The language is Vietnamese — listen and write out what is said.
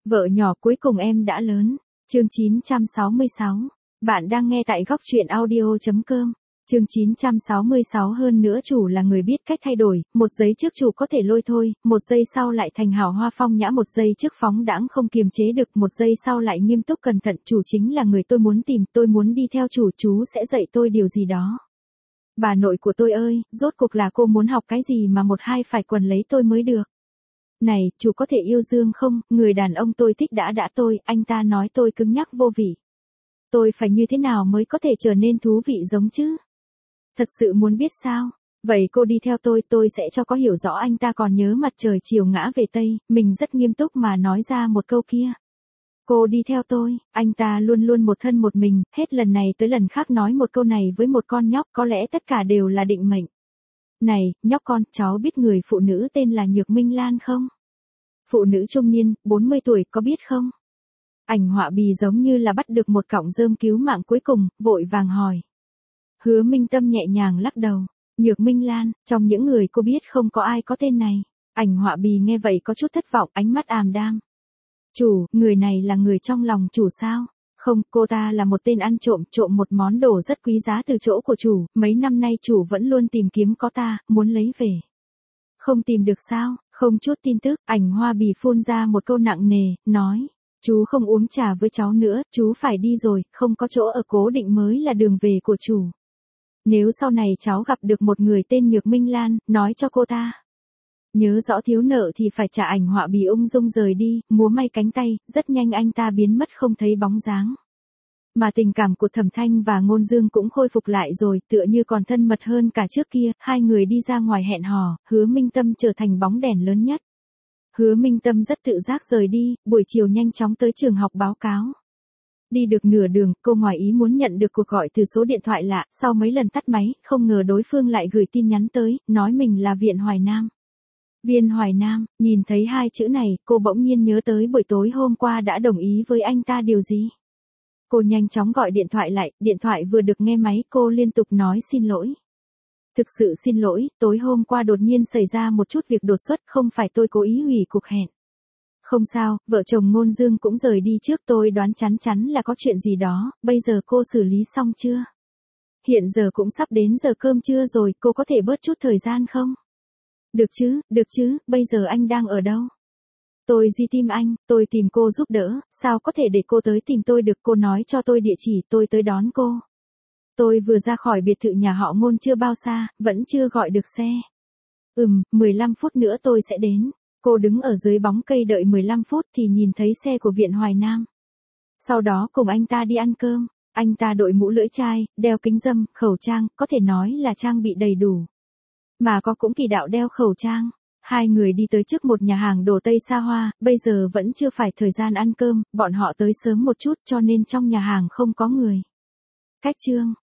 Vợ nhỏ cuối cùng em đã lớn. Chương 966. Bạn đang nghe tại góc truyện audio.com. Chương 966 hơn nữa chủ là người biết cách thay đổi, một giây trước chủ có thể lôi thôi, một giây sau lại thành hào hoa phong nhã, một giây trước phóng đãng không kiềm chế được, một giây sau lại nghiêm túc cẩn thận. Chủ chính là người tôi muốn tìm, tôi muốn đi theo chủ, chú sẽ dạy tôi điều gì đó. Bà nội của tôi ơi, rốt cuộc là cô muốn học cái gì mà một hai phải quần lấy tôi mới được. Này, chú có thể yêu Dương không, người đàn ông tôi thích đã tôi, anh ta nói tôi cứng nhắc vô vị. Tôi phải như thế nào mới có thể trở nên thú vị giống chứ? Thật sự muốn biết sao? Vậy cô đi theo tôi sẽ cho có hiểu rõ. Anh ta còn nhớ mặt trời chiều ngã về Tây, mình rất nghiêm túc mà nói ra một câu kia. Cô đi theo tôi, anh ta luôn luôn một thân một mình, hết lần này tới lần khác nói một câu này với một con nhóc, có lẽ tất cả đều là định mệnh. Này, nhóc con, cháu biết người phụ nữ tên là Nhược Minh Lan không? Phụ nữ trung niên, 40 tuổi, có biết không? Ảnh họa bì giống như là bắt được một cọng rơm cứu mạng cuối cùng, vội vàng hỏi. Hứa Minh Tâm nhẹ nhàng lắc đầu. Nhược Minh Lan, trong những người cô biết không có ai có tên này. Ảnh họa bì nghe vậy có chút thất vọng, ánh mắt ảm đạm. Chủ, người này là người trong lòng chủ sao? Không, cô ta là một tên ăn trộm, trộm một món đồ rất quý giá từ chỗ của chủ, mấy năm nay chủ vẫn luôn tìm kiếm có ta, muốn lấy về. Không tìm được sao? Không chút tin tức, ảnh hoa bì phun ra một câu nặng nề, nói. Chú không uống trà với cháu nữa, chú phải đi rồi, không có chỗ ở cố định mới là đường về của chủ. Nếu sau này cháu gặp được một người tên Nhược Minh Lan, nói cho cô ta. Nhớ rõ thiếu nợ thì phải trả. Ảnh họa bì ung dung rời đi, múa may cánh tay, rất nhanh anh ta biến mất không thấy bóng dáng. Mà tình cảm của Thẩm Thanh và Ngôn Dương cũng khôi phục lại rồi, tựa như còn thân mật hơn cả trước kia, hai người đi ra ngoài hẹn hò, Hứa Minh Tâm trở thành bóng đèn lớn nhất. Hứa Minh Tâm rất tự giác rời đi, buổi chiều nhanh chóng tới trường học báo cáo. Đi được nửa đường, cô ngoài ý muốn nhận được cuộc gọi từ số điện thoại lạ, sau mấy lần tắt máy, không ngờ đối phương lại gửi tin nhắn tới, nói mình là Viện Hoài Nam. Viên Hoài Nam, nhìn thấy hai chữ này, cô bỗng nhiên nhớ tới buổi tối hôm qua đã đồng ý với anh ta điều gì. Cô nhanh chóng gọi điện thoại lại, điện thoại vừa được nghe máy cô liên tục nói xin lỗi. Thực sự xin lỗi, tối hôm qua đột nhiên xảy ra một chút việc đột xuất, không phải tôi cố ý hủy cuộc hẹn. Không sao, vợ chồng Ngôn Dương cũng rời đi trước, tôi đoán chắn chắn là có chuyện gì đó, bây giờ cô xử lý xong chưa? Hiện giờ cũng sắp đến giờ cơm trưa rồi, cô có thể bớt chút thời gian không? Được chứ, bây giờ anh đang ở đâu? Tôi đi tìm anh, tôi tìm cô giúp đỡ, sao có thể để cô tới tìm tôi được, cô nói cho tôi địa chỉ, tôi tới đón cô. Tôi vừa ra khỏi biệt thự nhà họ Ngôn chưa bao xa, vẫn chưa gọi được xe. 15 phút nữa tôi sẽ đến. Cô đứng ở dưới bóng cây đợi 15 phút thì nhìn thấy xe của Viện Hoài Nam. Sau đó cùng anh ta đi ăn cơm, anh ta đội mũ lưỡi chai, đeo kính râm, khẩu trang, có thể nói là trang bị đầy đủ. Mà có cũng kỳ đạo đeo khẩu trang. Hai người đi tới trước một nhà hàng đồ Tây xa hoa, bây giờ vẫn chưa phải thời gian ăn cơm, bọn họ tới sớm một chút cho nên trong nhà hàng không có người. Cách chương.